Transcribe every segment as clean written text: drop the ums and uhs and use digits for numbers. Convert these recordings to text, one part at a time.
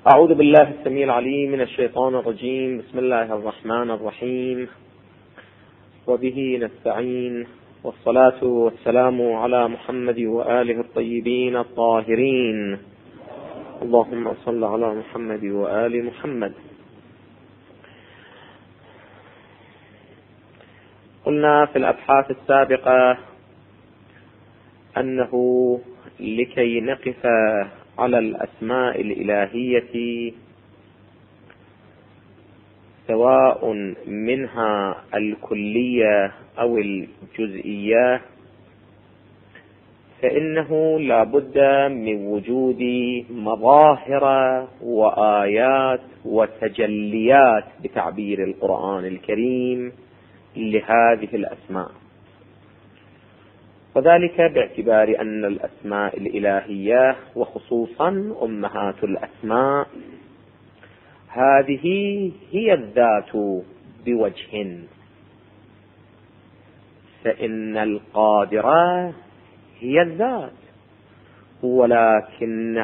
أعوذ بالله السميع العليم من الشيطان الرجيم. بسم الله الرحمن الرحيم، وبه نستعين، والصلاة والسلام على محمد وآله الطيبين الطاهرين. اللهم صل على محمد وآل محمد. قلنا في الأبحاث السابقة أنه لكي نقف على الأسماء الإلهية سواء منها الكلية أو الجزئية، فإنه لا بد من وجود مظاهر وآيات وتجليات بتعبير القرآن الكريم لهذه الأسماء، وذلك باعتبار أن الأسماء الإلهية وخصوصا أمهات الأسماء هذه هي الذات بوجه، فإن القادرة هي الذات، ولكن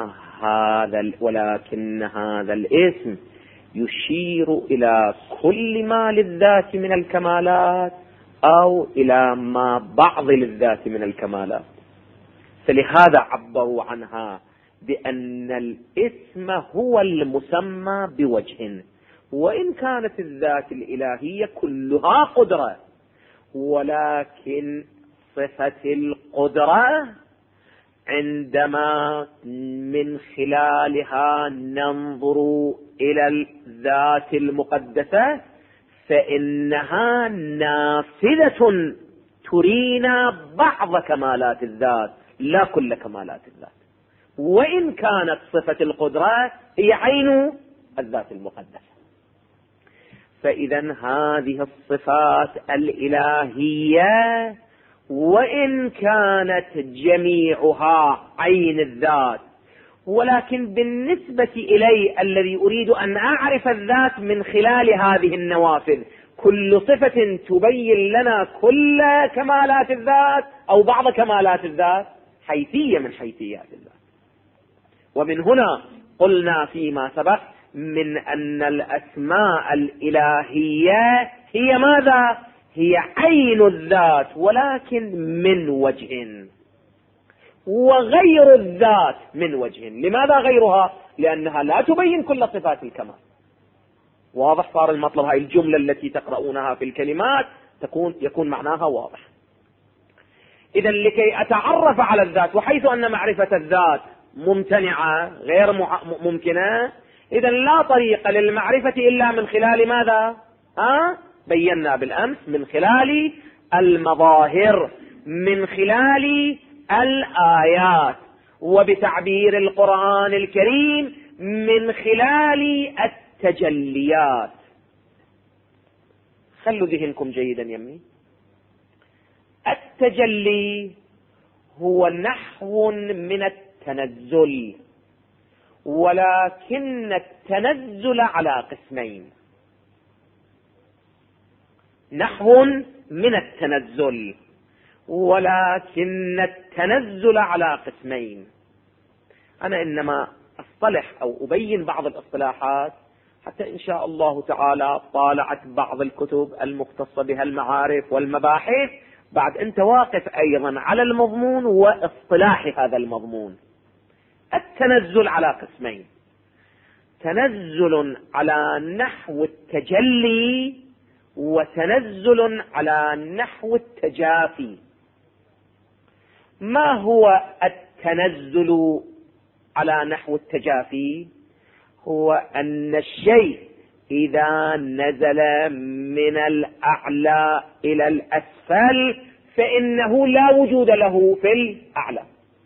هذا الاسم يشير إلى كل ما للذات من الكمالات أو إلى ما بعض للذات من الكمالات، فلهذا عبروا عنها بأن الاسم هو المسمى بوجه، وإن كانت الذات الإلهية كلها قدرة، ولكن صفة القدرة عندما من خلالها ننظر إلى الذات المقدسة فإنها نافذة ترينا بعض كمالات الذات لا كل كمالات الذات، وإن كانت صفة القدرة هي عين الذات المقدسة. فإذا هذه الصفات الإلهية وإن كانت جميعها عين الذات، ولكن بالنسبة إلي الذي أريد أن أعرف الذات من خلال هذه النوافذ، كل صفة تبين لنا كل كمالات الذات أو بعض كمالات الذات، حيثية من حيثيات الذات. ومن هنا قلنا فيما سبق من أن الأسماء الإلهية هي ماذا؟ هي عين الذات ولكن من وجه، وغير الذات من وجه. لماذا غيرها؟ لأنها لا تبين كل صفات الكمال. واضح صار المطلب؟ هاي الجملة التي تقرؤونها في الكلمات يكون معناها واضح. إذا لكي أتعرف على الذات، وحيث أن معرفة الذات ممتنعة غير ممكنة، إذا لا طريق للمعرفة إلا من خلال ماذا؟ بينا بالأمس من خلال المظاهر، من خلال الآيات، وبتعبير القرآن الكريم من خلال التجليات. خلوا ذهنكم جيدا يمي. التجلي هو نحو من التنزل، ولكن التنزل على قسمين. نحو من التنزل ولكن التنزل على قسمين. أنا إنما أصطلح أو أبين بعض الاصطلاحات حتى إن شاء الله تعالى طالعت بعض الكتب المختصة بها المعارف والمباحث، بعد أنت واقف أيضا على المضمون واصطلاح هذا المضمون. التنزل على قسمين: تنزل على نحو التجلي، وتنزل على نحو التجافي. ما هو التنزل على نحو التجافي؟ هو أن الشيء إذا نزل من الأعلى إلى الأسفل فإنه لا وجود له في الأعلى.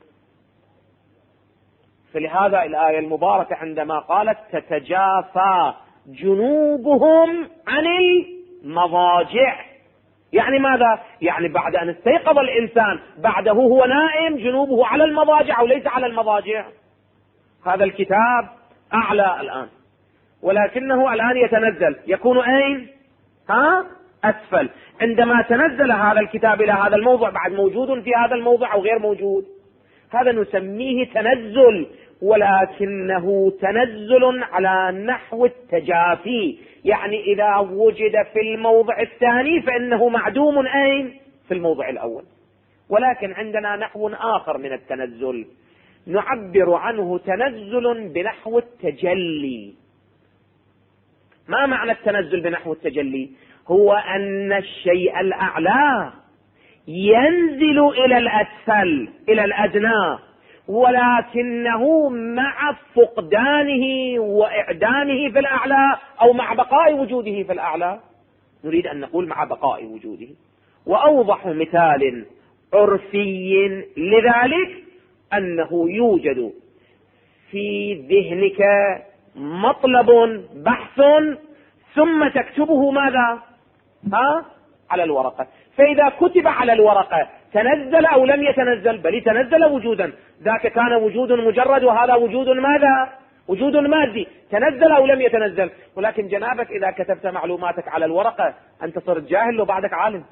فلهذا الآية المباركة عندما قالت تتجافى جنوبهم عن المضاجع، يعني ماذا؟ يعني بعد أن استيقظ الإنسان بعده هو نائم جنوبه على المضاجع أو ليس على المضاجع. هذا الكتاب أعلى الآن، ولكنه الآن يتنزل، يكون أين؟ أسفل. عندما تنزل هذا الكتاب إلى هذا الموضع بعد موجود في هذا الموضع أو غير موجود، هذا نسميه تنزل، ولكنه تنزل على نحو التجافي، يعني إذا وجد في الموضع الثاني فإنه معدوم أين؟ في الموضع الأول. ولكن عندنا نحو آخر من التنزل نعبر عنه تنزل بنحو التجلي. ما معنى التنزل بنحو التجلي؟ هو أن الشيء الأعلى ينزل إلى الأسفل إلى الأدنى، ولكنه مع فقدانه وإعدامه في الأعلى أو مع بقاء وجوده في الأعلى. نريد أن نقول مع بقاء وجوده. وأوضح مثال عرفي لذلك أنه يوجد في ذهنك مطلب بحث ثم تكتبه ماذا؟ على الورقة. فإذا كتب على الورقة تنزل أو لم يتنزل؟ بل تنزل وجودا، ذاك كان وجود مجرد وهذا وجود ماذا؟ وجود مادي. تنزل أو لم يتنزل؟ ولكن جنابك إذا كتبت معلوماتك على الورقة أنت صرت جاهل لو بعدك عالم،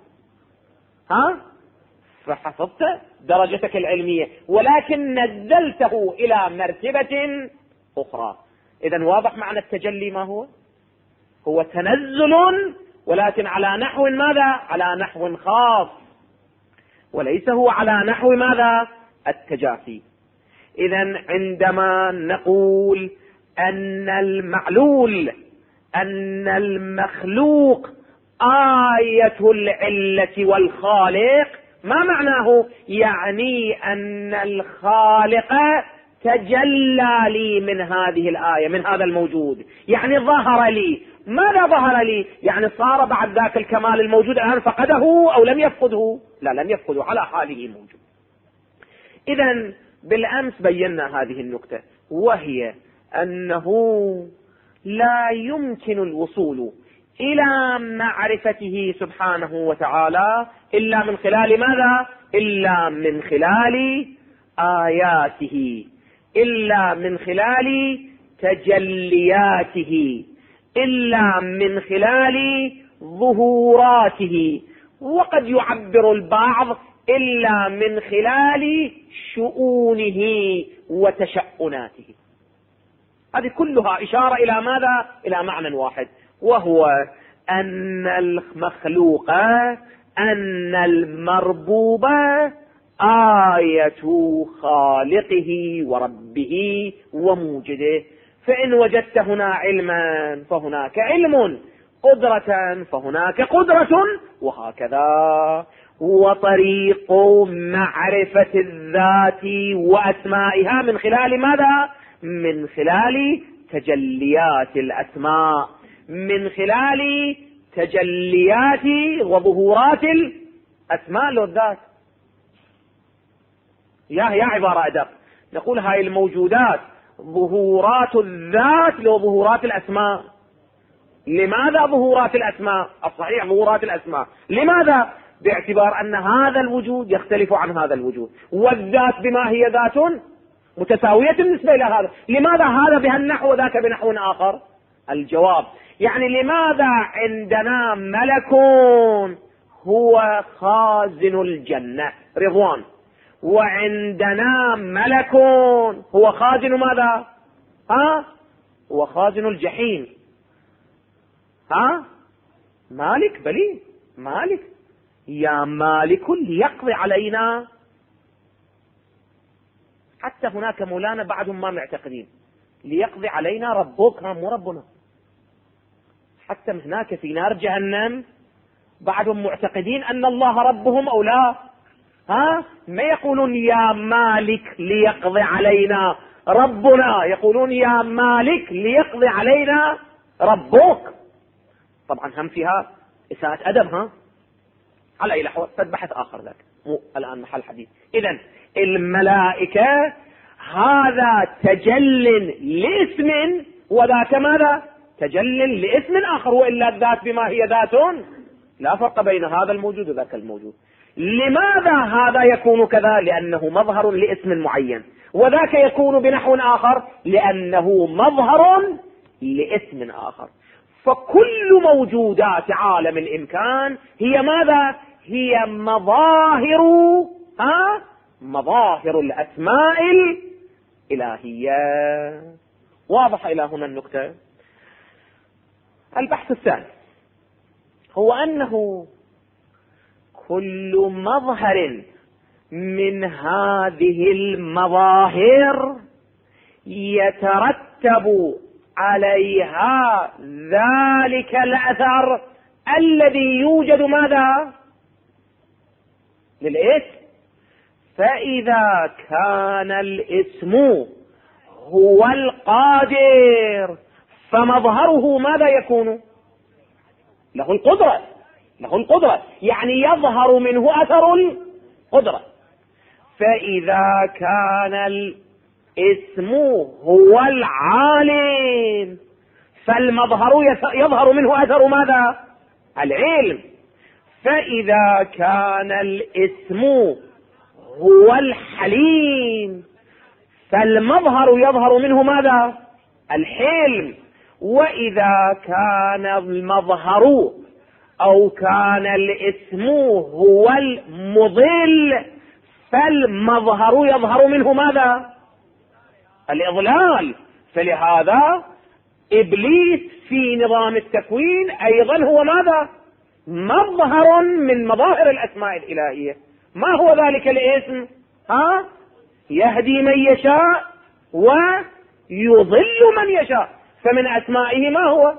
فحفظت درجتك العلمية ولكن نزلته إلى مرتبة أخرى. إذن واضح معنى التجلي ما هو؟ هو تنزل ولكن على نحو ماذا؟ على نحو خاص، وليس هو على نحو ماذا؟ التجافي. إذن عندما نقول أن المعلول أن المخلوق آية العلة والخالق، ما معناه؟ يعني أن الخالق تجلى لي من هذه الآية، من هذا الموجود، يعني ظهر لي. ماذا ظهر لي؟ يعني صار بعد ذاك الكمال الموجود الآن فقده أو لم يفقده؟ لا، لم يفقده، على حاله موجود. إذن بالأمس بينا هذه النكتة، وهي أنه لا يمكن الوصول إلى معرفته سبحانه وتعالى إلا من خلال ماذا؟ إلا من خلال آياته، إلا من خلال تجلياته، إلا من خلال ظهوراته، وقد يعبر البعض إلا من خلال شؤونه وتشأناته. هذه كلها إشارة إلى ماذا؟ إلى معنى واحد، وهو أن المخلوق أن المربوب آية خالقه وربه وموجده. فإن وجدت هنا علما فهناك علم، قدرة فهناك قدرة، وهكذا. وطريق معرفة الذات وأسمائها من خلال ماذا؟ من خلال تجليات الأسماء، من خلال تجليات وظهورات الأسماء والذات. يا عبارة أدق، نقول هاي الموجودات ظهورات الذات وظهورات الأسماء. لماذا ظهورات الأسماء؟ الصحيح ظهورات الأسماء. لماذا؟ باعتبار أن هذا الوجود يختلف عن هذا الوجود، والذات بما هي ذات متساوية بالنسبة إلى هذا. لماذا هذا بهالنحو وذاك بنحو آخر؟ الجواب يعني لماذا عندنا ملك هو خازن الجنة رضوان، وعندنا ملك هو خازن ماذا؟ هو خازن الجحيم. مالك، بلي مالك، يا مالك ليقضي علينا. حتى هناك مولانا بعضهم ما معتقدين ليقضي علينا ربك، مو ربنا. حتى هناك في نار جهنم بعضهم معتقدين أن الله ربهم أو لا. ما يقولون يا مالك ليقضي علينا ربنا، يقولون يا مالك ليقضي علينا ربك. طبعا هم فيها إساءة أدب. على أي لحظة بحث آخر ذاك، مو الآن محل حديث. إذن الملائكة هذا تجل لاسم، وذاك ماذا؟ تجل لاسم آخر، وإلا الذات بما هي ذات لا فرق بين هذا الموجود وذاك الموجود. لماذا هذا يكون كذا؟ لأنه مظهر لاسم معين، وذاك يكون بنحو آخر لأنه مظهر لاسم آخر. فكل موجودات عالم الإمكان هي ماذا؟ هي مظاهر مظاهر الأسماء الإلهية. واضح إلى هنا النكتة؟ البحث الثاني هو أنه كل مظهر من هذه المظاهر يترتب عليها ذلك الأثر الذي يوجد ماذا؟ للاسم. فإذا كان الاسم هو القادر فمظهره ماذا يكون؟ له القدرة. له القدرة يعني يظهر منه أثر القدرة. فإذا كان الاسم هو العالم فالمظهر يظهر منه أثر ماذا؟ العلم. فإذا كان الاسم هو الحليم فالمظهر يظهر منه ماذا؟ الحلم. وإذا كان المظهر أو كان الاسم هو المضل فالمظهر يظهر منه ماذا؟ الإضلال. فلهذا إبليس في نظام التكوين أيضا هو ماذا؟ مظهر من مظاهر الأسماء الإلهية. ما هو ذلك الاسم؟ يهدي من يشاء ويضل من يشاء. فمن أسمائه ما هو؟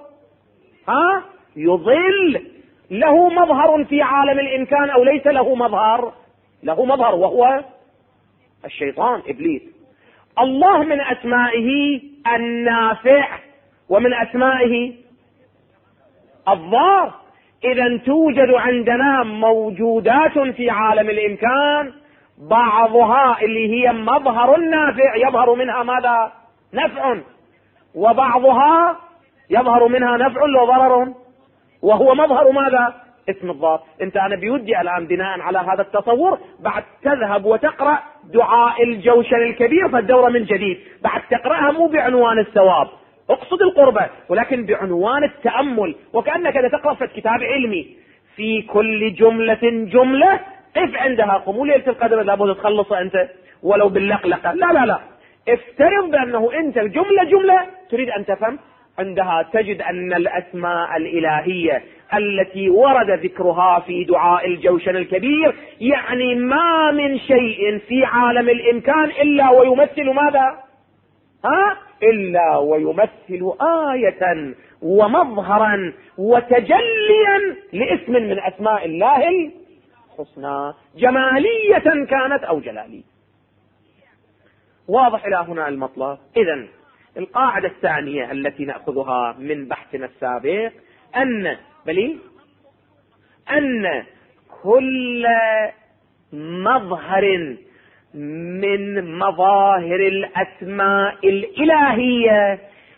يضل. له مظهر في عالم الإمكان أو ليس له مظهر؟ له مظهر وهو الشيطان إبليس. الله من أسمائه النافع ومن أسمائه الضار. إذا توجد عندنا موجودات في عالم الإمكان بعضها اللي هي مظهر النافع يظهر منها ماذا؟ نفع. وبعضها يظهر منها نفع وضرر وهو مظهر ماذا؟ اسم الضار. أنا بودي الآن بناء على هذا التصور بعد تذهب وتقرأ دعاء الجوشن الكبير فالدورة من جديد، بعد تقرأها مو بعنوان الثواب اقصد القربة ولكن بعنوان التأمل، وكأنك تقرأ في كتاب علمي. في كل جملة قف عندها. قموا ليلة القدر لابد تخلص أنت ولو باللقلقة. لا افترض بأنه أنت جملة تريد أن تفهم عندها تجد أن الأسماء الإلهية التي ورد ذكرها في دعاء الجوشن الكبير يعني ما من شيء في عالم الإمكان إلا ويمثل ماذا؟ إلا ويمثل آية ومظهرا وتجليا لاسم من أسماء الله الحسنى جمالية كانت أو جلالية. واضح إلى هنا المطلب؟ إذن القاعدة الثانية التي نأخذها من بحثنا السابق أن كل مظهر من مظاهر الأسماء الإلهية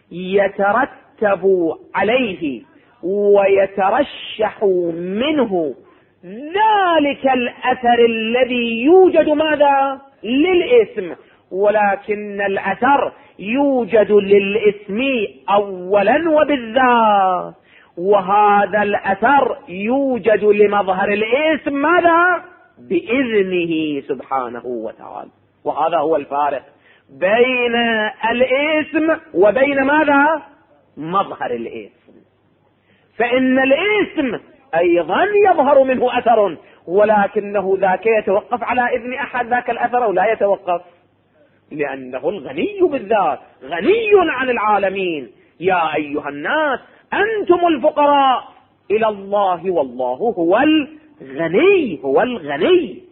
يترتب عليه ويترشح منه ذلك الأثر الذي يوجد ماذا؟ للاسم. ولكن الأثر يوجد للاسم أولا وبالذات، وهذا الأثر يوجد لمظهر الاسم ماذا؟ بإذنه سبحانه وتعالى. وهذا هو الفارق بين الاسم وبين ماذا؟ مظهر الاسم. فإن الاسم أيضا يظهر منه أثر ولكنه ذاك يتوقف على إذن أحد ذاك الأثر أو لا يتوقف، لأنه الغني بالذات غني عن العالمين. يا أيها الناس أنتم الفقراء إلى الله والله هو الغني.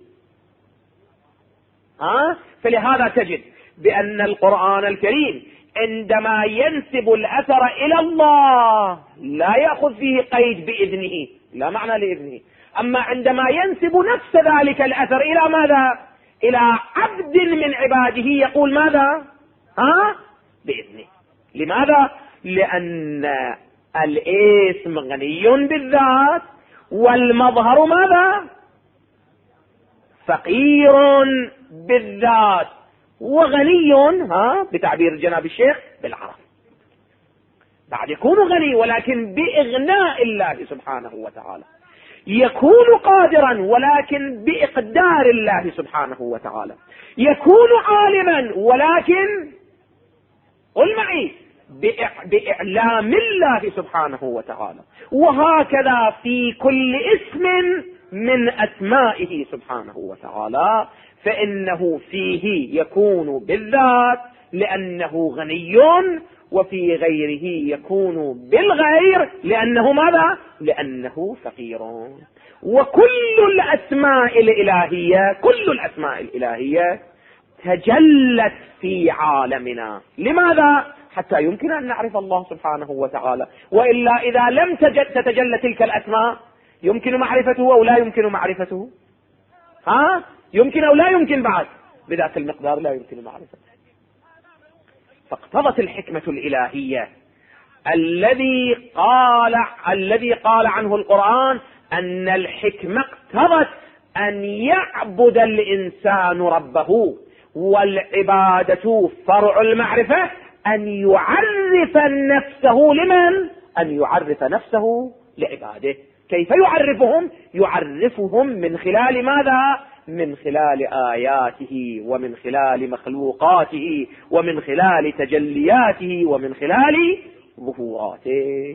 فلهذا تجد بأن القرآن الكريم عندما ينسب الأثر إلى الله لا يأخذ فيه قيد بإذنه، لا معنى لإذنه. أما عندما ينسب نفس ذلك الأثر إلى ماذا؟ إلى عبد من عباده يقول ماذا؟ بإذنه. لماذا؟ لأن الاسم غني بالذات والمظهر ماذا؟ فقير بالذات وغني بتعبير جناب الشيخ بالعرب. بعد يكون غني ولكن بإغناء الله سبحانه وتعالى. يكون قادرا ولكن بإقدار الله سبحانه وتعالى، يكون عالما ولكن قل معي بإعلام الله سبحانه وتعالى. وهكذا في كل اسم من أسمائه سبحانه وتعالى، فإنه فيه يكون بالذات لأنه غني، وفي غيره يكون بالغير لأنه ماذا؟ لأنه فقير. وكل الأسماء الإلهية، كل الأسماء الإلهية تجلت في عالمنا. لماذا؟ حتى يمكن أن نعرف الله سبحانه وتعالى، وإلا إذا لم تتجلى تلك الأسماء يمكن معرفته أو لا يمكن معرفته؟ يمكن أو لا يمكن؟ بعد بذات المقدار لا يمكن معرفته. فاقتضت الحكمة الإلهية الذي قال عنه القرآن أن الحكمة اقتضت أن يعبد الإنسان ربه، والعبادة فرع المعرفة، أن يعرف نفسه لمن؟ أن يعرف نفسه لعباده. كيف يعرفهم؟ يعرفهم من خلال ماذا؟ من خلال آياته، ومن خلال مخلوقاته، ومن خلال تجلياته، ومن خلال ظهوراته.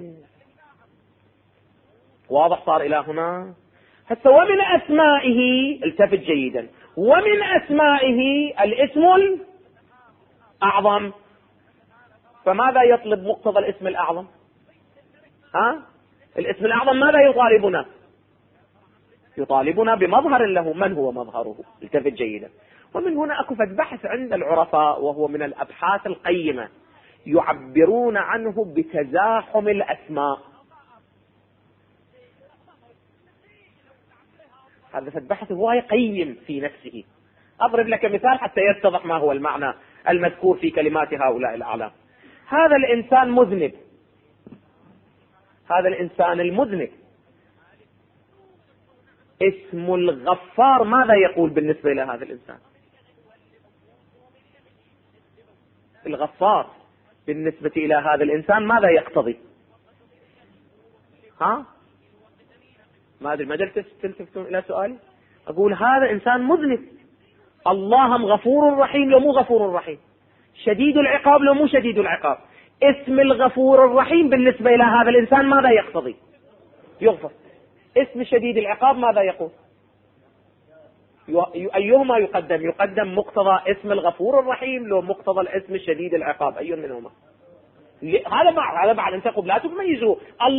واضح صار إلى هنا؟ حتى ومن أسمائه، التفت جيدا، ومن أسمائه الاسم الأعظم. فماذا يطلب مقتضى الاسم الأعظم؟ الاسم الأعظم ماذا يطالبنا؟ يطالبنا بمظهر له. من هو مظهره؟ التفت جيدا. ومن هنا أكفت بحث عند العرفاء، وهو من الأبحاث القيمة، يعبرون عنه بتزاحم الأسماء. هذا البحث هو قيم في نفسه. أضرب لك مثال حتى يتضح ما هو المعنى المذكور في كلمات هؤلاء الأعلام. هذا الإنسان مذنب، هذا الإنسان المذنب، اسم الغفار ماذا يقول بالنسبة إلى هذا الإنسان؟ الغفار بالنسبة إلى هذا الإنسان ماذا يقتضي؟ ما أدري، ما تلتفتون إلى سؤالي؟ أقول هذا إنسان مذنب، اللهم غفور رحيم لو مو غفور رحيم، شديد العقاب لو مو شديد العقاب. اسم الغفور الرحيم بالنسبة إلى هذا الإنسان ماذا يقتضي؟ يغفر. اسم شديد العقاب ماذا يقول؟ أيهما يقدم؟ يقدم مقتضى اسم الغفور الرحيم لو مقتضى الاسم الشديد العقاب؟ أي منهما؟ هذا بعد أن تقول لا تميزوا.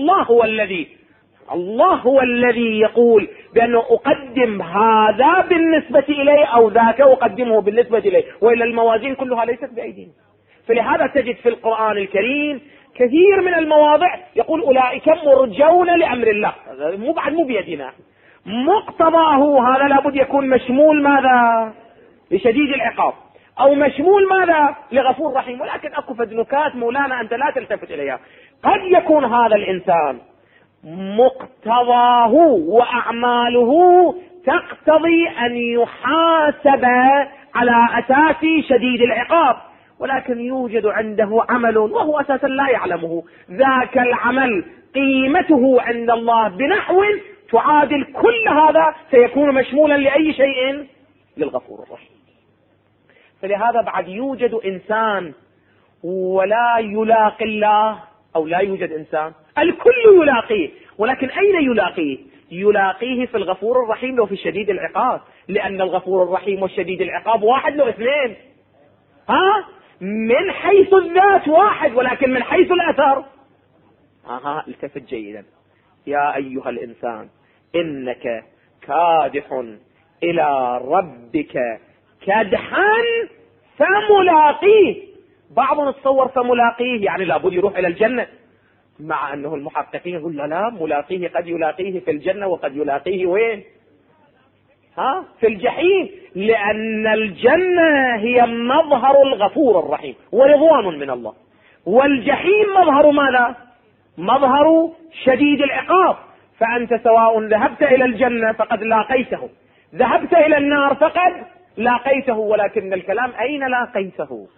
الله هو الذي يقول بأنه أقدم هذا بالنسبة إليه أو ذاك أقدمه بالنسبة إليه، وإلا الموازين كلها ليست بأيدينا. فلهذا تجد في القرآن الكريم كثير من المواضع يقول أولئك مرجون لأمر الله، مو بيدنا. مقتضاه هذا لابد يكون مشمول ماذا؟ لشديد العقاب، أو مشمول ماذا؟ لغفور رحيم. ولكن أكو فد نكات مولانا أنت لا تلتفت إليها. قد يكون هذا الإنسان مقتضاه وأعماله تقتضي أن يحاسب على أساس شديد العقاب، ولكن يوجد عنده عمل وهو أساسا لا يعلمه، ذاك العمل قيمته عند الله بنحو تعادل كل هذا، سيكون مشمولا لأي شيء؟ للغفور الرحيم. فلهذا بعد يوجد إنسان ولا يلاقي الله، أو لا يوجد إنسان الكل يلاقيه، ولكن أين يلاقيه؟ يلاقيه في الغفور الرحيم لو في الشديد العقاب، لأن الغفور الرحيم والشديد العقاب واحد لو اثنين؟ من حيث الذات واحد، ولكن من حيث الأثر التفت جيدا. يا أيها الإنسان إنك كادح إلى ربك كدحا فملاقيه. بعض نتصور فملاقيه يعني لابد يروح إلى الجنة، مع أنه المحققين يقول لا ملاقيه قد يلاقيه في الجنة وقد يلاقيه وين؟ في الجحيم، لأن الجنة هي مظهر الغفور الرحيم ورضوان من الله، والجحيم مظهر ماذا؟ مظهر شديد العقاب. فأنت سواء ذهبت إلى الجنة فقد لاقيته، ذهبت إلى النار فقد لاقيته، ولكن الكلام أين لاقيته؟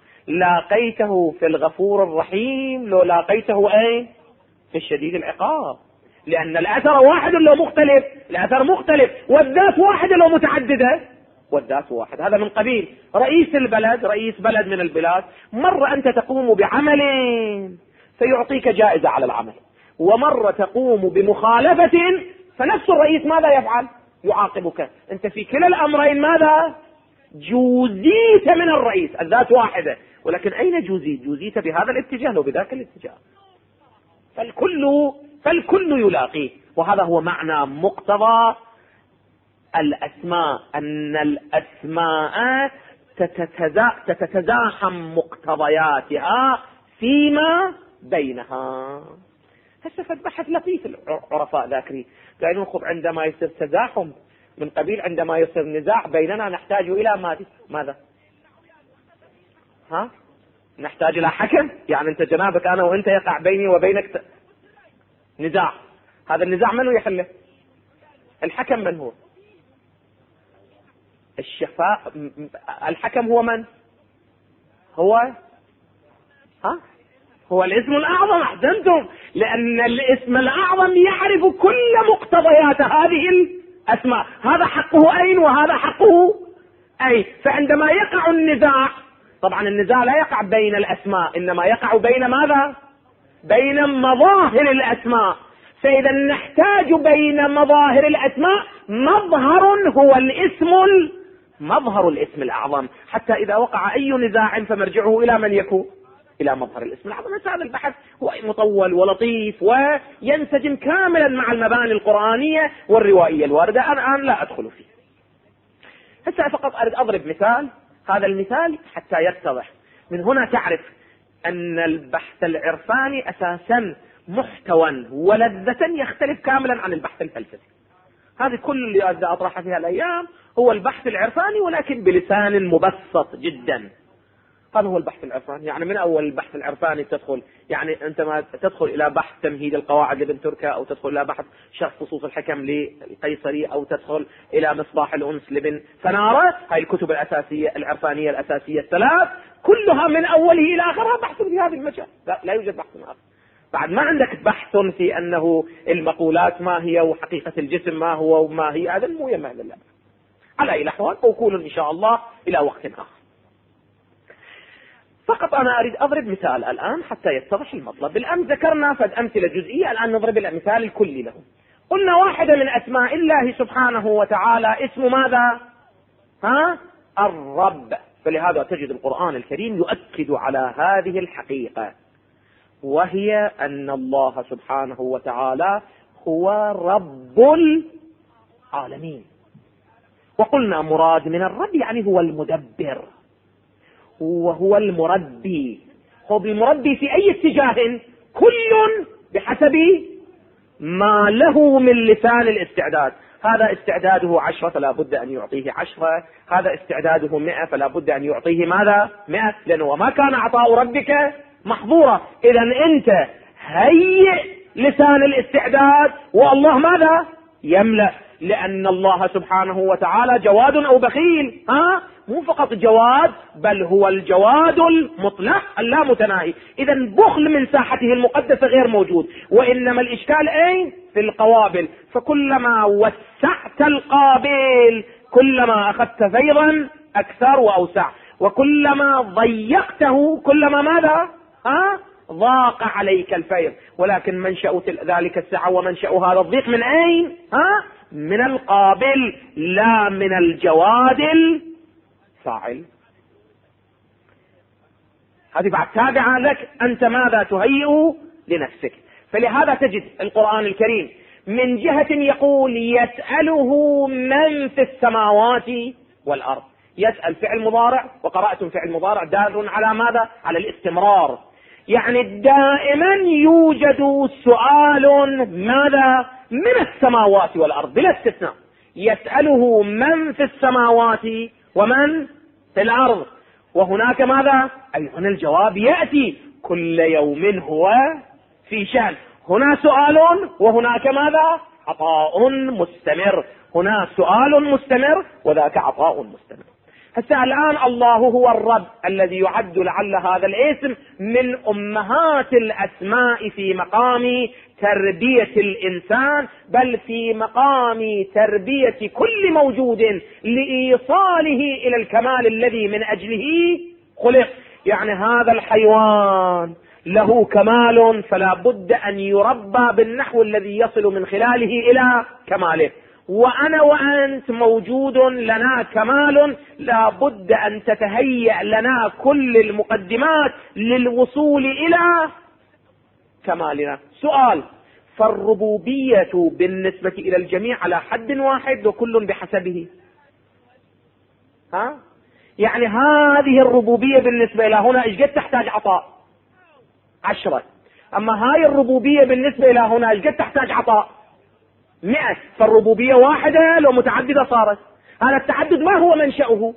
لاقيته في الغفور الرحيم لو لاقيته أين؟ في الشديد العقاب، لأن الأثر واحد لو مختلف، الأثر مختلف، والذات واحدة لو متعددة، والذات واحد. هذا من قبيل رئيس البلد، رئيس بلد من البلاد، مرة أنت تقوم بعمل فيعطيك جائزة على العمل، ومرة تقوم بمخالفة فنفس الرئيس ماذا يفعل؟ يعاقبك. أنت في كلا الأمرين ماذا؟ جوزيت من الرئيس، الذات واحدة، ولكن أين جوزيت؟ جوزيت بهذا الاتجاه لو بذاك الاتجاه. فالكل يلاقيه. وهذا هو معنى مقتضى الأسماء، أن الأسماء تتزاحم مقتضياتها فيما بينها. هسه فالبحث لطيف العرفاء ذاكرين قالوا خب عندما يصير تزاحم من قبيل، عندما يصير نزاع بيننا نحتاج إلى ماذا؟ نحتاج إلى حكم. يعني أنت جنابك أنا وأنت يقع بيني وبينك نزاع، هذا النزاع من يحله؟ الحكم. من هو الشفاء؟ الحكم هو من؟ هو الاسم الأعظم. أحسنتم، لأن الاسم الأعظم يعرف كل مقتضيات هذه الأسماء. هذا حقه أين وهذا حقه أين. فعندما يقع النزاع، طبعا النزاع لا يقع بين الأسماء، إنما يقع بين ماذا؟ بين مظاهر الأسماء. فإذا نحتاج بين مظاهر الأسماء مظهر هو مظهر الاسم الأعظم، حتى إذا وقع أي نزاع فمرجعه إلى من يكون؟ إلى مظهر الاسم الأعظم. هذا البحث هو مطول ولطيف وينسجم كاملا مع المباني القرآنية والروائية الواردة. أنا الآن لا أدخل فيه. هسه فقط أريد أضرب مثال، هذا المثال حتى يتضح. من هنا تعرف أن البحث العرفاني أساسا محتوى ولذة يختلف كاملا عن البحث الفلسفي. هذه كل اللي أطرح فيها الأيام هو البحث العرفاني، ولكن بلسان مبسط جدا. هذا هو البحث العرفاني. يعني من أول البحث العرفاني تدخل، يعني أنت ما تدخل إلى بحث تمهيد القواعد لابن تركة، أو تدخل إلى بحث شرح فصوص الحكم للقيصري، أو تدخل إلى مصباح الأنس لابن فنارة. هاي الكتب الأساسية العرفانية الأساسية الثلاث كلها من أوله إلى آخرها بحث في هذا المجال. لا يوجد بحث آخر. بعد ما عندك بحث في أنه المقولات ما هي وحقيقة الجسم ما هو وما هي، هذا مو يهم هذا. على أي الأحوال موكول إن شاء الله إلى وقت آخر. فقط أنا أريد أضرب مثال الآن حتى يتضح المطلب. بالأمس ذكرنا فد أمثلة جزئية، الآن نضرب المثال الكلي له. قلنا واحدة من أسماء الله سبحانه وتعالى اسم ماذا؟ الرب. فلهذا تجد القرآن الكريم يؤكد على هذه الحقيقة، وهي أن الله سبحانه وتعالى هو رب العالمين. وقلنا مراد من الرب يعني هو المدبر وهو المربي. هو المربي في أي اتجاه؟ كل بحسب ما له من لسان الاستعداد. هذا استعداده 10 فلا بد أن يعطيه 10، هذا استعداده 100 فلا بد أن يعطيه ماذا؟ 100، لأنه وما كان عطاء ربك محظورا. إذا أنت هيئ لسان الاستعداد والله ماذا؟ يملأ. لأن الله سبحانه وتعالى جواد أو بخيل؟ مو فقط جواد، بل هو الجواد المطلق اللامتناهي. إذا بخل من ساحته المقدسة غير موجود، وإنما الإشكال أين؟ في القوابل. فكلما وسعت القابل كلما أخذت فيضا أكثر وأوسع، وكلما ضيقته كلما ماذا؟ ضاق عليك الفيض. ولكن منشأ ذلك السعة ومنشأ هذا الضيق من أين؟ من القابل لا من الجواد الفاعل. هذه بعد تابعة لك أنت ماذا تهيئ لنفسك. فلهذا تجد القرآن الكريم من جهة يقول يسأله من في السماوات والأرض. يسأل فعل مضارع، وقرأتم فعل مضارع دال على ماذا؟ على الاستمرار. يعني دائما يوجد سؤال ماذا؟ من السماوات والأرض بلا استثناء. يسأله من في السماوات ومن في الأرض. وهناك ماذا؟ أيضا الجواب يأتي كل يوم هو في شأن. هنا سؤال وهناك ماذا؟ عطاء مستمر. هنا سؤال مستمر وذاك عطاء مستمر. هسه الآن الله هو الرب الذي يعد لعل هذا الاسم من أمهات الأسماء في مقام تربية الإنسان، بل في مقام تربية كل موجود لإيصاله إلى الكمال الذي من أجله خلق. يعني هذا الحيوان له كمال فلا بد أن يربى بالنحو الذي يصل من خلاله إلى كماله. وأنا وأنت موجود لنا كمال لا بد أن تتهيأ لنا كل المقدمات للوصول إلى كمالنا. سؤال: فالربوبية بالنسبة إلى الجميع على حد واحد وكل بحسبه؟ يعني هذه الربوبية بالنسبة إلى هنا إيش قد تحتاج عطاء؟ 10. أما هاي الربوبية بالنسبة إلى هنا إيش قد تحتاج عطاء؟ 100. فالربوبية واحدة لو متعددة صارت. هذا التعدد ما هو منشأه؟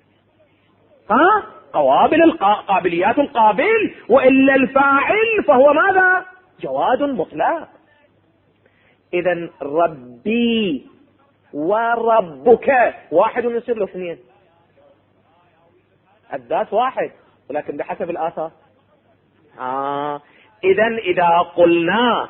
قابليات القابل، وإلا الفاعل فهو ماذا؟ جواد مطلق. إذن ربي وربك واحد يصير له 2. الذات واحد ولكن بحسب الآثار. إذن إذا قلنا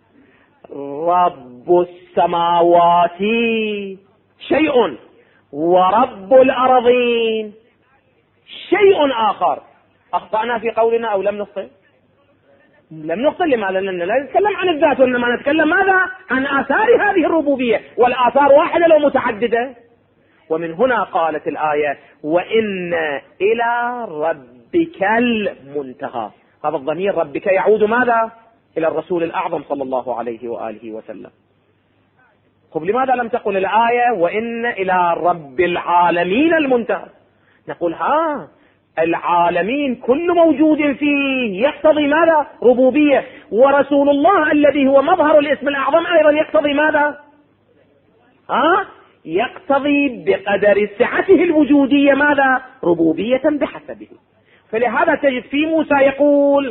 رب السماوات شيء ورب الأرضين شيء آخر، أخطأنا في قولنا أو لم نخطئ؟ لم نخطئ. لماذا؟ لأننا لا نتكلم عن الذات وإنما نتكلم ماذا؟ عن آثار هذه الربوبية، والآثار واحدة لو متعددة. ومن هنا قالت الآية: وإن إلى ربك المنتهى. هذا الضمير ربك يعود ماذا؟ إلى الرسول الأعظم صلى الله عليه وآله وسلم. طب لماذا لم تقل الآية وإن إلى رب العالمين المنتهى؟ نقول العالمين كل موجود فيه يقتضي ماذا؟ ربوبية. ورسول الله الذي هو مظهر الاسم الأعظم أيضا يقتضي ماذا؟ يقتضي بقدر سعته الوجودية ماذا؟ ربوبية بحسبه. فلهذا تجد في موسى يقول: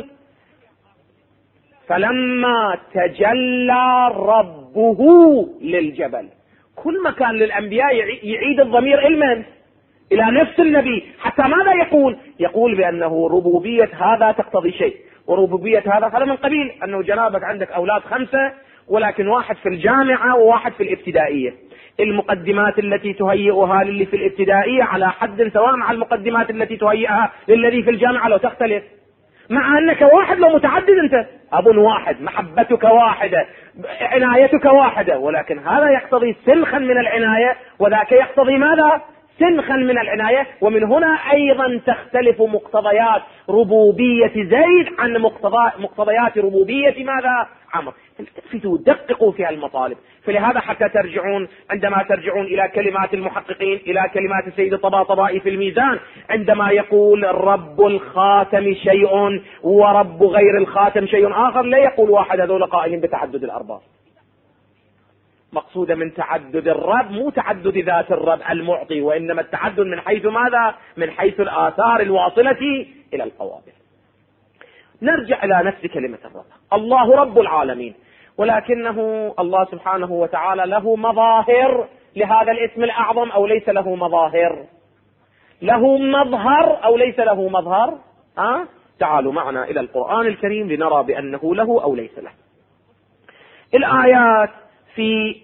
فلما تجلى ربه للجبل. كل مكان للأنبياء يعيد الضمير إلى نفس النبي. حتى ماذا يقول؟ يقول بأنه ربوبية هذا تقتضي شيء، وربوبية هذا من قبيل أنه جنابك عندك أولاد 5 ولكن واحد في الجامعة وواحد في الابتدائية. المقدمات التي تهيئها للي في الابتدائية على حد سواء مع المقدمات التي تهيئها للذي في الجامعة لو تختلف، مع أنك واحد لو متعدد، أنت أب واحد، محبتك واحدة، عنايتك واحدة، ولكن هذا يقتضي سنخا من العناية وذاك يقتضي ماذا؟ سنخا من العناية. ومن هنا أيضا تختلف مقتضيات ربوبية زيد عن مقتضيات ربوبية ماذا؟ عمرو. التفتوا دققوا في المطالب. فلهذا حتى ترجعون عندما ترجعون إلى كلمات المحققين، إلى كلمات السيد الطباطبائي في الميزان، عندما يقول رب الخاتم شيء ورب غير الخاتم شيء آخر، لا يقول واحد هذول قائلين بتعدد الأرباب. مقصودة من تعدد الرب مو تعدد ذات الرب المعطي، وإنما التعدد من حيث ماذا؟ من حيث الآثار الواصلة إلى القوابل. نرجع إلى نفس كلمة الرب. الله رب العالمين، ولكنه الله سبحانه وتعالى له مظاهر لهذا الاسم الأعظم أو ليس له مظاهر؟ له مظهر أو ليس له مظهر؟ تعالوا معنا إلى القرآن الكريم لنرى بأنه له أو ليس له. الآيات في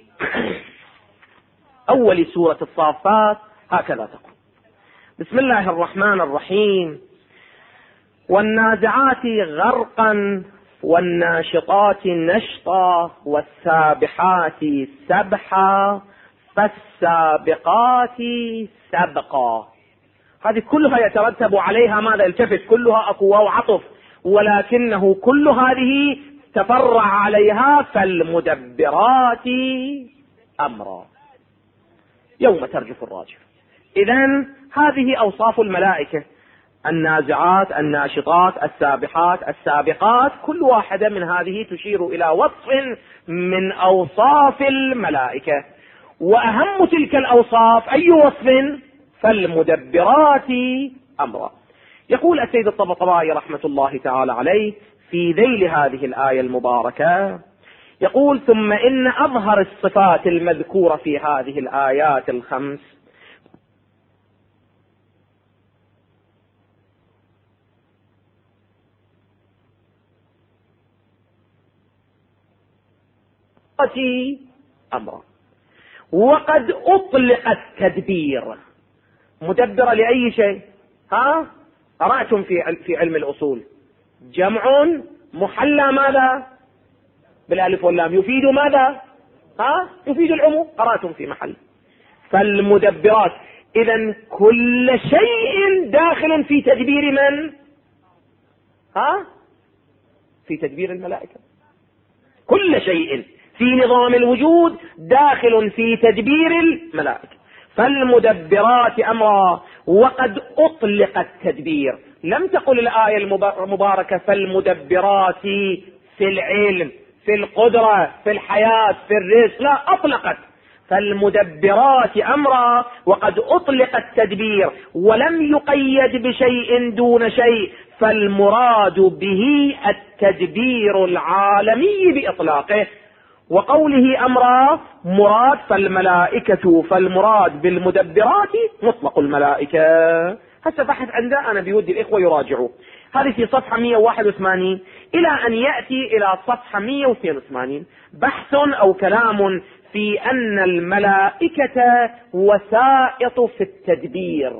أول سورة الصافات هكذا تقول: بسم الله الرحمن الرحيم: والنازعات غرقا والناشطات نشطا والسابحات سبحا فالسابقات سبقا. هذه كلها يترتب عليها ماذا؟ التفت، كلها أقوى وعطف، ولكنه كل هذه تفرع عليها فالمدبرات أمرا يوم ترجف الراجف. إذن هذه أوصاف الملائكة: النازعات، الناشطات، السابحات، السابقات، كل واحدة من هذه تشير إلى وصف من أوصاف الملائكة. وأهم تلك الأوصاف أي وصف؟ فالمدبرات أمرا. يقول السيد الطباطبائي رحمة الله تعالى عليه في ذيل هذه الآية المباركة، يقول: ثم إن أظهر الصفات المذكورة في هذه الآيات الخمس أمرا. وقد أطلق التدبير مدبرة لأي شيء. قرأتم في علم الأصول جمع محلى ماذا؟ بالالف واللام يفيد ماذا؟ يفيد العموم. قرأتم في محل. فالمدبرات إذن كل شيء داخل في تدبير من؟ في تدبير الملائكة. كل شيء في نظام الوجود داخل في تدبير الملائكة. فالمدبرات أمرا. وقد أطلق التدبير. لم تقل الآية المباركة فالمدبرات في العلم، في القدرة، في الحياة، في الرزق. لا، أطلقت فالمدبرات أمرا. وقد أطلق التدبير ولم يقيد بشيء دون شيء. فالمراد به التدبير العالمي بإطلاقه. وقوله أمرا مراد فالملائكة. فالمراد بالمدبرات مطلق الملائكة. هسه بحث عنده أنا بيودي الإخوة يراجعوا. هذه في صفحة 181 إلى أن يأتي إلى صفحة 182 بحث أو كلام في أن الملائكة وسائط في التدبير.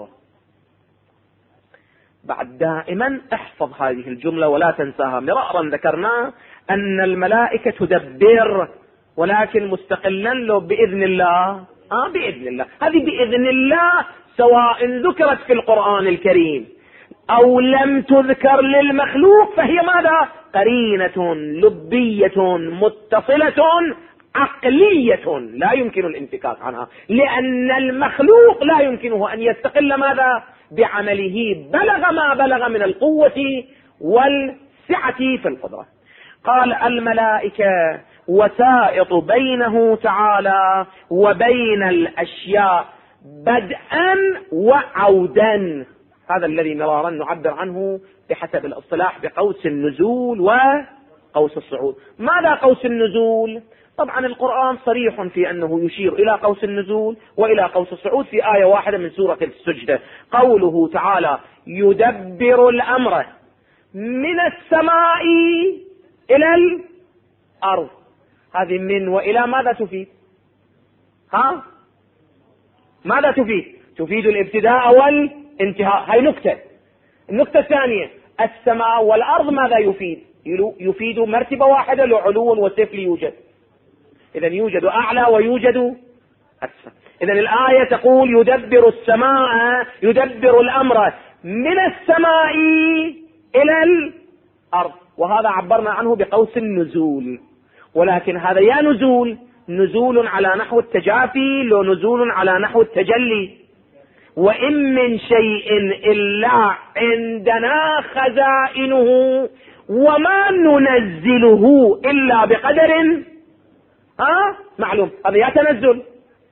بعد دائما احفظ هذه الجملة ولا تنساها، مرارا ذكرنا أن الملائكة تدبر ولكن مستقلا له بإذن الله. بإذن الله. هذه بإذن الله سواء ذكرت في القرآن الكريم أو لم تذكر للمخلوق فهي ماذا؟ قرينة لبية متصلة عقلية لا يمكن الانفكاك عنها، لأن المخلوق لا يمكنه أن يستقل ماذا؟ بعمله بلغ ما بلغ من القوة والسعة في القدرة. قال الملائكة وسائط بينه تعالى وبين الأشياء بدءا وعودا. هذا الذي مرارا نعبر عنه بحسب الاصطلاح بقوس النزول وقوس الصعود. ماذا قوس النزول؟ طبعا القرآن صريح في أنه يشير إلى قوس النزول وإلى قوس الصعود في آية واحدة من سورة السجدة. قوله تعالى يدبر الأمر من السماء إلى الأرض. هذه من وإلى ماذا تفيد؟ ماذا تفيد؟ تفيد الابتداء والانتهاء. هاي نكتة. النكتة الثانية السماء والأرض ماذا يفيد؟ يفيد مرتبة واحدة لعلو وسفل يوجد. إذا يوجد أعلى ويوجد أسفل. إذا الآية تقول يدبر السماء، يدبر الأمر من السماء إلى الأرض، وهذا عبرنا عنه بقوس النزول. ولكن هذا يا نزول على نحو التجافي لو نزول على نحو التجلي. وإن من شيء إلا عندنا خزائنه وما ننزله إلا بقدر معلوم. هذا يا تنزل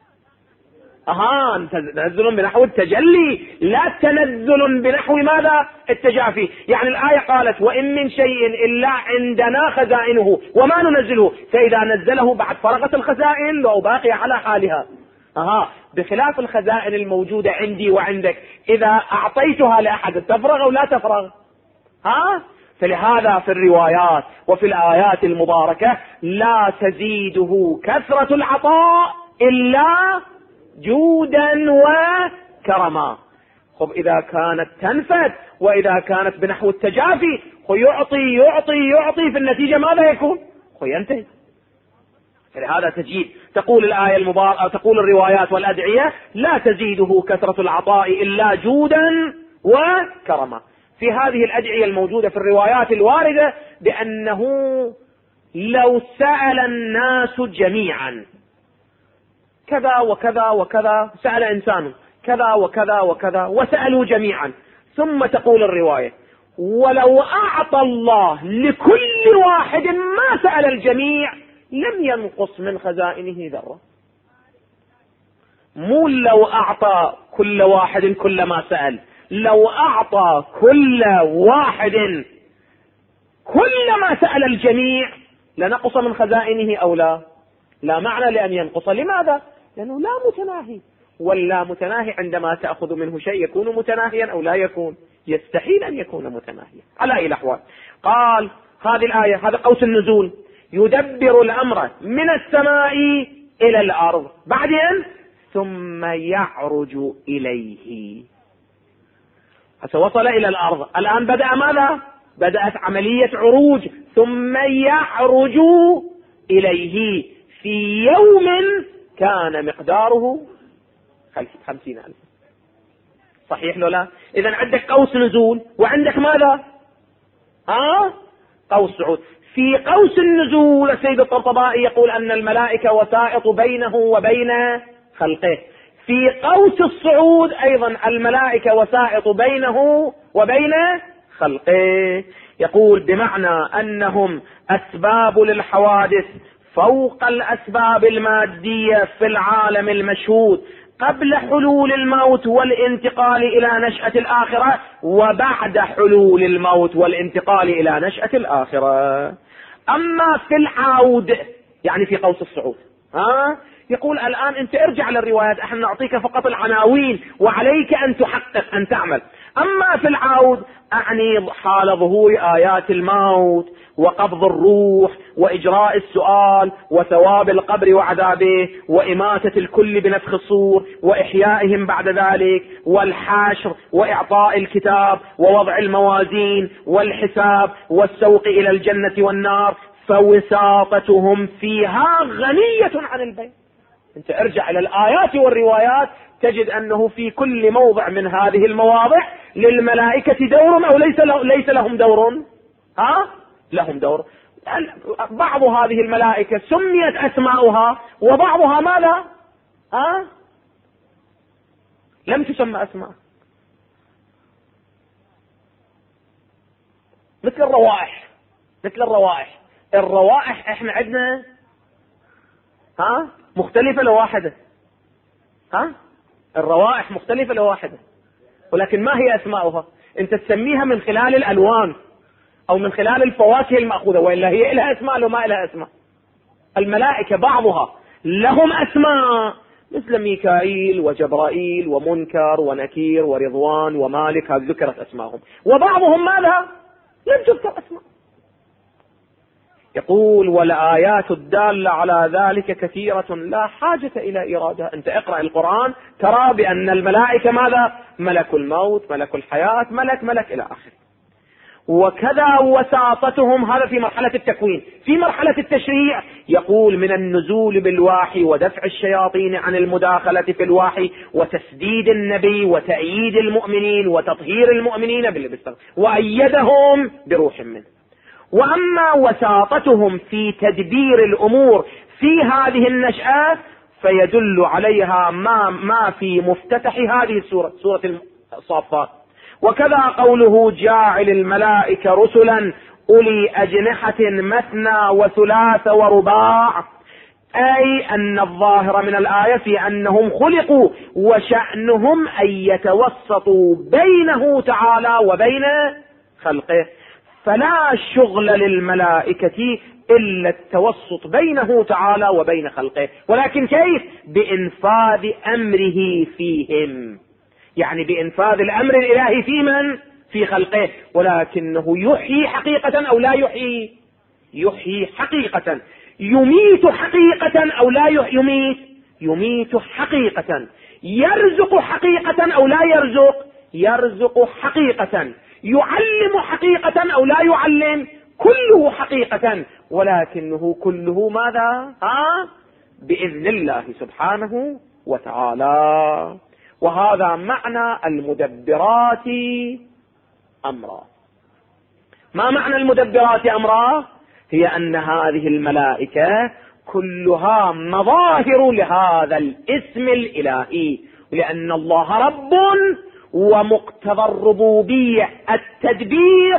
تنزل بنحو التجلي لا تنزل بنحو ماذا؟ التجافي. يعني الآية قالت وإن من شيء إلا عندنا خزائنه وما ننزله، فإذا نزله بعد فرغت الخزائن لو باقي على حالها. بخلاف الخزائن الموجودة عندي وعندك إذا أعطيتها لأحد تفرغ أو لا تفرغ. فلهذا في الروايات وفي الآيات المباركة لا تزيده كثرة العطاء إلا جودا وكرما. خب إذا كانت تنفت وإذا كانت بنحو التجافي يعطي يعطي يعطي في النتيجة ماذا يكون؟ ينتهي. فلهذا تجيد تقول الآية المباركة تقول الروايات والأدعية لا تزيده كثرة العطاء إلا جودا وكرما. في هذه الأدعية الموجودة في الروايات الواردة بأنه لو سأل الناس جميعا كذا وكذا وكذا، سأل إنسان كذا وكذا وكذا وسألوا جميعا، ثم تقول الرواية ولو أعطى الله لكل واحد ما سأل الجميع لم ينقص من خزائنه ذرة. مو لو أعطى كل واحد كل ما سأل، لو أعطى كل واحد كل ما سأل الجميع لنقص من خزائنه أو لا؟ لا معنى لأن ينقص. لماذا؟ لأنه لا متناهي، ولا متناهي عندما تأخذ منه شيء يكون متناهيا أو لا يكون؟ يستحيل أن يكون متناهيا على أي الأحوال. قال هذه الآية هذا قوس النزول يدبر الأمر من السماء إلى الأرض، بعدين ثم يعرج إليه. وصل إلى الأرض، الآن بدأ ماذا؟ بدأت عملية عروج، ثم يعرج إليه في يوم كان مقداره 50,000. صحيح لو لا؟ إذن عندك قوس نزول وعندك ماذا؟ قوس صعود. في قوس النزول السيد الطبطبائي يقول أن الملائكة وسائط بينه وبين خلقه. في قوس الصعود أيضا الملائكة وسائط بينه وبين خلقه. يقول بمعنى أنهم أسباب للحوادث فوق الأسباب المادية في العالم المشهود، قبل حلول الموت والانتقال إلى نشأة الآخرة، وبعد حلول الموت والانتقال إلى نشأة الآخرة. أما في العود يعني في قوس الصعود يقول الآن أنت ارجع للروايات، احنا نعطيك فقط العناوين وعليك أن تحقق أن تعمل. أما في العود أعني حال ظهور آيات الموت وقبض الروح وإجراء السؤال وثواب القبر وعذابه وإماتة الكل بنفخ الصور وإحيائهم بعد ذلك والحشر وإعطاء الكتاب ووضع الموازين والحساب والسوق إلى الجنة والنار، فوساطتهم فيها غنية عن البيت. انت ارجع الى الآيات والروايات تجد انه في كل موضع من هذه المواضع للملائكة دور او ليس لهم دور. لهم دور. بعض هذه الملائكة سميت اسماؤها وبعضها ماذا؟ لم تسمى اسماء، مثل الروائح. الروائح احنا عندنا مختلفة لواحدة. الروائح مختلفة لواحدة، ولكن ما هي اسماؤها؟ انت تسميها من خلال الالوان او من خلال الفواكه المأخوذة، وإلا هي لها اسماء لو ما لها اسماء. الملائكة بعضها لهم اسماء مثل ميكائيل وجبرائيل ومنكر ونكير ورضوان ومالك، هذه ذكرت اسماءهم، وبعضهم ماذا؟ لم تذكر اسماء. يقول والآيات الدالة على ذلك كثيرة لا حاجة إلى إيرادها. أنت اقرأ القرآن ترى بأن الملائكة ماذا؟ ملك الموت، ملك الحياة، ملك إلى آخره. وكذا وساطتهم، هذا في مرحلة التكوين. في مرحلة التشريع يقول من النزول بالوحي ودفع الشياطين عن المداخلة في الوحي وتسديد النبي وتأييد المؤمنين وتطهير المؤمنين بالبستغ وأيدهم بروح منه. وأما وساطتهم في تدبير الأمور في هذه النشأة فيدل عليها ما في مفتتح هذه السورة، سورة الصافات. وكذا قوله جاعل الملائكة رسلا أولي أجنحة مثنى وثلاث ورباع، أي أن الظاهر من الآية في أنهم خلقوا وشأنهم أن يتوسطوا بينه تعالى وبين خلقه، فلا شغل للملائكة إلا التوسط بينه تعالى وبين خلقه. ولكن كيف؟ بإنفاذ أمره فيهم، يعني بإنفاذ الأمر الإلهي في من؟ في خلقه. ولكنه يحيي حقيقة أو لا يحيي؟ يحيي حقيقة. يميت حقيقة أو لا يميت؟ يميت حقيقة. يرزق حقيقة أو لا يرزق؟ يرزق حقيقة. يعلم حقيقة أو لا يعلم؟ كله حقيقة، ولكنه كله ماذا؟ بإذن الله سبحانه وتعالى. وهذا معنى المدبرات أمرا. ما معنى المدبرات أمرا؟ هي أن هذه الملائكة كلها مظاهر لهذا الاسم الإلهي، لأن الله رب، ومقتضى الربوبية التدبير،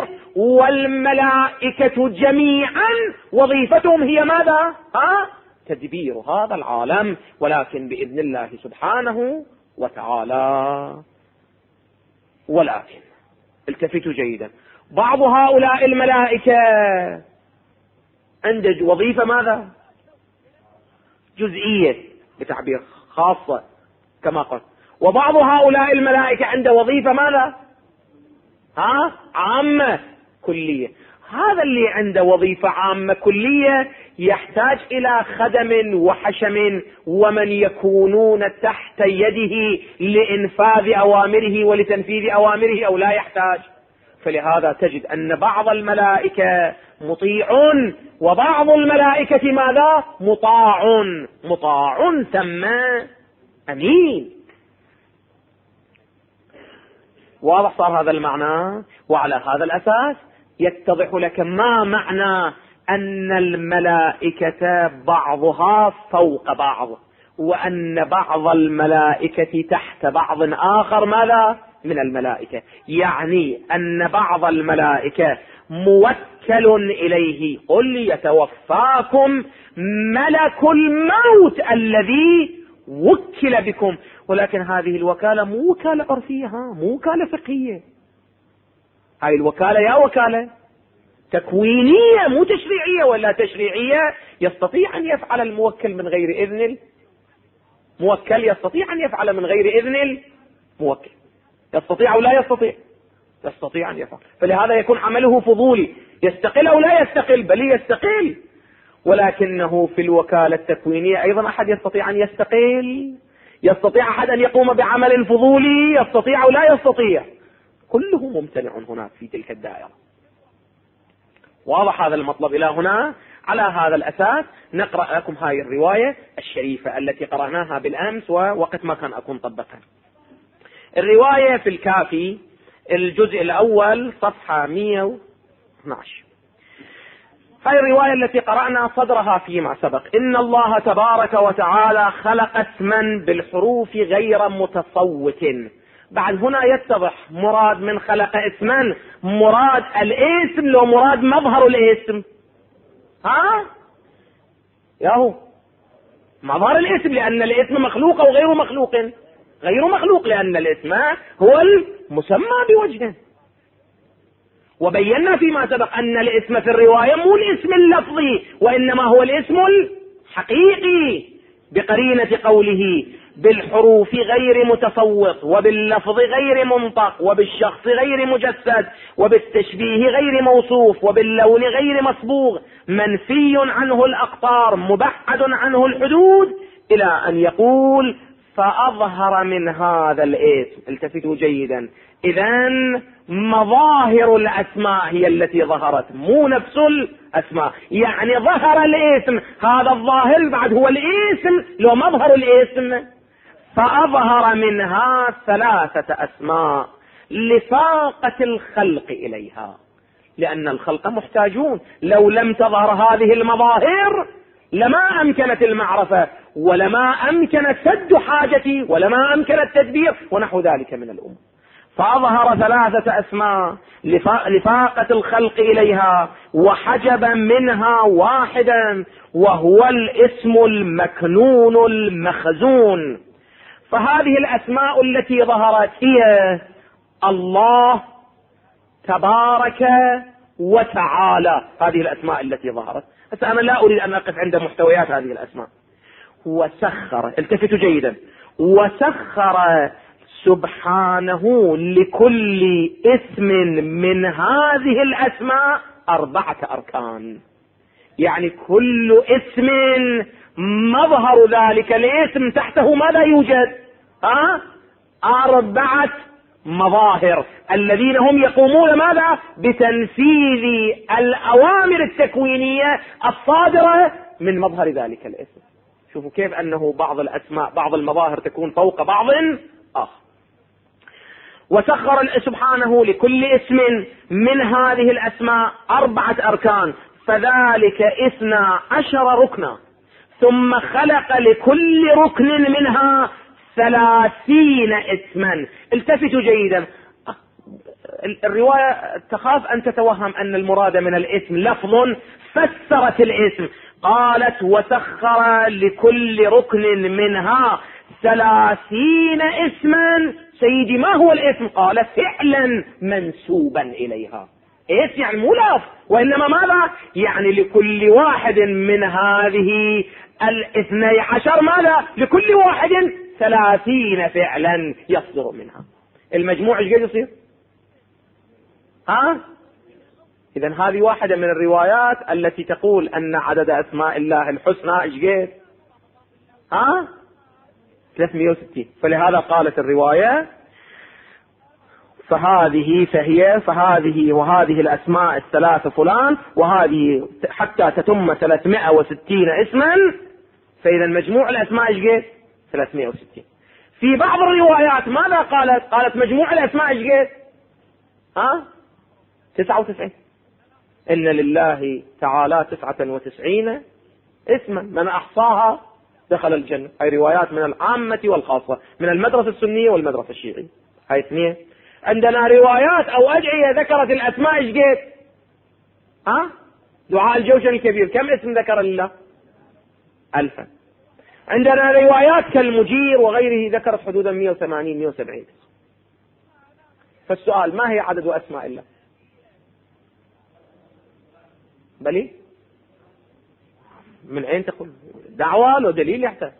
والملائكة جميعا وظيفتهم هي ماذا؟ تدبير هذا العالم، ولكن بإذن الله سبحانه وتعالى. ولكن التفتوا جيدا، بعض هؤلاء الملائكة عنده وظيفة ماذا؟ جزئية بتعبير خاصة كما قلت، وبعض هؤلاء الملائكة عنده وظيفة ماذا؟ عامة كلية. هذا اللي عنده وظيفة عامة كلية يحتاج إلى خدم وحشم ومن يكونون تحت يده لإنفاذ أوامره ولتنفيذ أوامره، أو لا يحتاج؟ فلهذا تجد أن بعض الملائكة مطيع وبعض الملائكة ماذا؟ مطاع ثم أمين. واضح صار هذا المعنى؟ وعلى هذا الأساس يتضح لك ما معنى أن الملائكة بعضها فوق بعض، وأن بعض الملائكة تحت بعض آخر ماذا؟ من الملائكة. يعني أن بعض الملائكة موكل إليه، قل يتوفاكم ملك الموت الذي وكل بكم، ولكن هذه الوكالة مو وكالة عرفية، مو وكالة فقهية، هاي الوكالة يا وكالة تكوينية مو تشريعية. ولا تشريعية يستطيع أن يفعل الموكل من غير إذن الموكل، يستطيع أن يفعل من غير إذن الموكل، يستطيع أو لا يستطيع؟ يستطيع أن يفعل. فلهذا يكون عمله فضولي، يستقل أو لا يستقل؟ بل يستقل. ولكنه في الوكالة التكوينية أيضا أحد يستطيع أن يستقل؟ يستطيع أحد أن يقوم بعمل فضولي؟ يستطيع أو لا يستطيع؟ كله ممتنع هناك في تلك الدائرة. واضح هذا المطلب إلى هنا؟ على هذا الأساس نقرأ لكم هاي الرواية الشريفة التي قرأناها بالأمس ووقت ما كان أكون طبقها. الرواية في الكافي الجزء الأول صفحة 112. هاي الرواية التي قرأنا صدرها فيما سبق: إن الله تبارك وتعالى خلق اسما بالحروف غير متصوت. بعد هنا يتضح مراد من خلق اسما، مراد الاسم لو مراد مظهر الاسم؟ ياهو مظهر الاسم، لأن الاسم مخلوق أو غير مخلوق؟ غير مخلوق، لأن الاسم هو المسمى بوجهه. وبينا فيما سبق أن الاسم في الرواية مو الاسم اللفظي، وإنما هو الاسم الحقيقي، بقرينة قوله بالحروف غير متصوت، وباللفظ غير منطق، وبالشخص غير مجسد، وبالتشبيه غير موصوف، وباللون غير مصبوغ، منفي عنه الأقطار، مبعد عنه الحدود، إلى أن يقول فأظهر من هذا الاسم. التفتوا جيدا، إذن مظاهر الأسماء هي التي ظهرت، مو نفس الأسماء. يعني ظهر الاسم، هذا الظاهر بعد هو الاسم لو مظهر الاسم. فأظهر منها 3 أسماء لفاقة الخلق إليها، لأن الخلق محتاجون، لو لم تظهر هذه المظاهر لما أمكنت المعرفة، ولما أمكنت سد حاجتي، ولما أمكن التدبير ونحو ذلك من الأمور. فأظهر 3 أسماء لفاقة الخلق إليها، وحجب منها واحدا، وهو الاسم المكنون المخزون. فهذه الأسماء التي ظهرت هي الله تبارك وتعالى، هذه الأسماء التي ظهرت. بس أنا لا أريد أن أقف عند محتويات هذه الأسماء. وسخر، التفتوا جيدا، وسخر سبحانه لكل اسم من هذه الأسماء 4 أركان. يعني كل اسم مظهر ذلك الاسم تحته ماذا يوجد؟ 4 مظاهر، الذين هم يقومون ماذا؟ بتنفيذ الأوامر التكوينية الصادرة من مظهر ذلك الاسم. شوفوا كيف أنه بعض الأسماء بعض المظاهر تكون فوق بعض آخر. وسخر سبحانه لكل اسم من هذه الأسماء 4 أركان، فذلك 12 ركنا، ثم خلق لكل ركن منها 30 اسما. التفتوا جيدا، الرواية تخاف أن تتوهم أن المراد من الاسم لفظ، فسرت الاسم، قالت وسخر لكل ركن منها 30 اسما. سيدي ما هو الاسم؟ قال فعلا منسوبا إليها. ايش يعني؟ مو لفظ، وإنما ماذا؟ يعني لكل واحد من هذه 12 ماذا؟ لكل واحد 30 فعلا يصدر منها. المجموع ايش قد يصير؟ إذن هذه واحدة من الروايات التي تقول أن عدد أسماء الله الحسنى إيش قد؟ 360. فلهذا قالت الرواية فهذه وهذه الأسماء الثلاث فلان، وهذه حتى تتم 360 اسما، فإذا مجموع الأسماء إيش قد؟ 360. في بعض الروايات ماذا قالت؟ قالت مجموع الأسماء إيش قد؟ 99. إن لله تعالى 99 اسما من أحصاها دخل الجنة. هاي روايات من العامة والخاصة، من المدرسة السنية والمدرسة الشيعية. هاي اثنين. عندنا روايات أو أدعية ذكرت الأسماء إيش قد؟ دعاء الجوشن الكبير كم اسم ذكر لله؟ 1000. عندنا روايات كالمجير وغيره ذكرت حدودا 180 170. فالسؤال ما هي عدد أسماء الله؟ بلي من أين تقول؟ دعوة لو دليل يحتاج.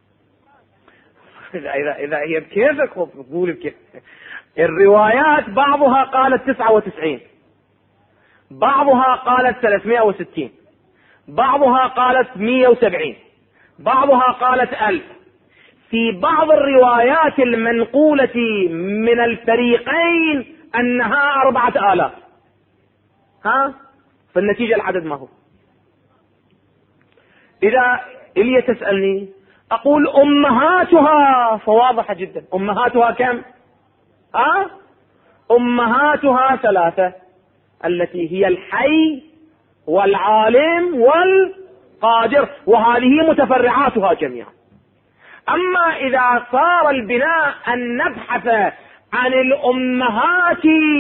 إذا هي بكيفك قول بكيف. الروايات بعضها قالت 99، بعضها قالت 360، بعضها قالت 170، بعضها قالت 1000. في بعض الروايات المنقولة من الفريقين أنها 4000. فالنتيجة العدد ما هو. إذا إلي تسألني أقول أمهاتها، فواضحة جدا. أمهاتها كم؟ أمهاتها 3، التي هي الحي والعالم والقادر، وهذه متفرعاتها جميعا. أما إذا صار البناء أن نبحث عن الأمهات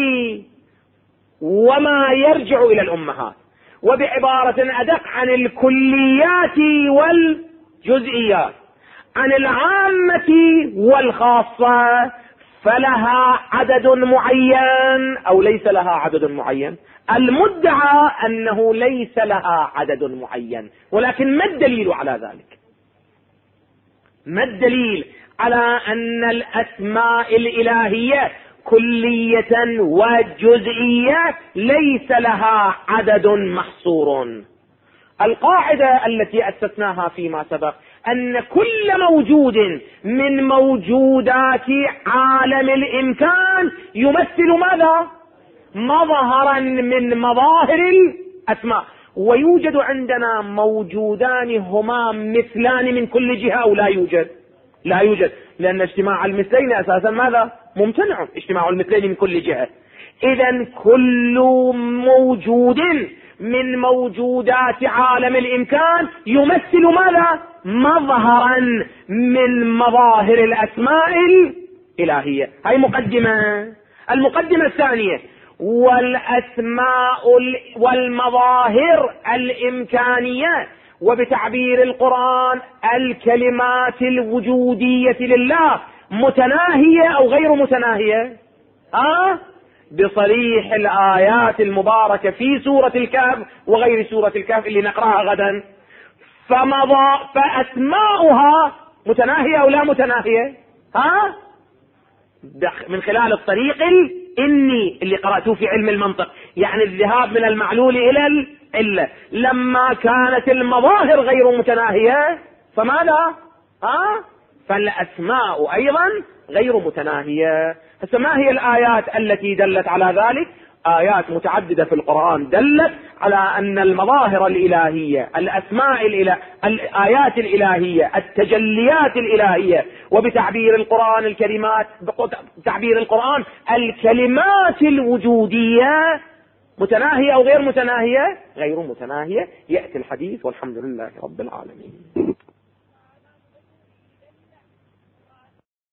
وما يرجع إلى الأمهات، وبعبارة أدق عن الكليات والجزئيات، عن العامة والخاصة، فلها عدد معين أو ليس لها عدد معين. المدعى أنه ليس لها عدد معين، ولكن ما الدليل على ذلك؟ ما الدليل على أن الأسماء الإلهية كلية وجزئية ليس لها عدد محصور؟ القاعدة التي أسسناها فيما سبق أن كل موجود من موجودات عالم الإمكان يمثل ماذا؟ مظهرا من مظاهر الأسماء. ويوجد عندنا موجودان هما مثلان من كل جهة أو لا يوجد؟ لا يوجد، لأن اجتماع المثلين أساسا ماذا؟ ممتنع. اجتماع المثلين من كل جهة. إذن كل موجود من موجودات عالم الإمكان يمثل ماذا؟ مظهرا من مظاهر الأسماء الإلهية. هاي مقدمة. المقدمة الثانية: والأسماء والمظاهر الإمكانية، وبتعبير القرآن الكلمات الوجودية لله، متناهية أو غير متناهية؟ بصريح الآيات المباركة في سورة الكهف وغير سورة الكهف اللي نقرأها غدا. فأسماؤها متناهية أو لا متناهية؟ من خلال الطريق الإني اللي قرأتوه في علم المنطق، يعني الذهاب من المعلول إلى العلة. لما كانت المظاهر غير متناهية فماذا؟ فالأسماء أيضا غير متناهية. ما هي الآيات التي دلت على ذلك؟ آيات متعددة في القرآن دلت على أن المظاهر الإلهية، الأسماء الآيات الإلهية، التجليات الإلهية، وبتعبير القرآن تعبير القرآن الكلمات الوجودية، متناهية أو غير متناهية؟ غير متناهية. يأتي الحديث، والحمد لله رب العالمين.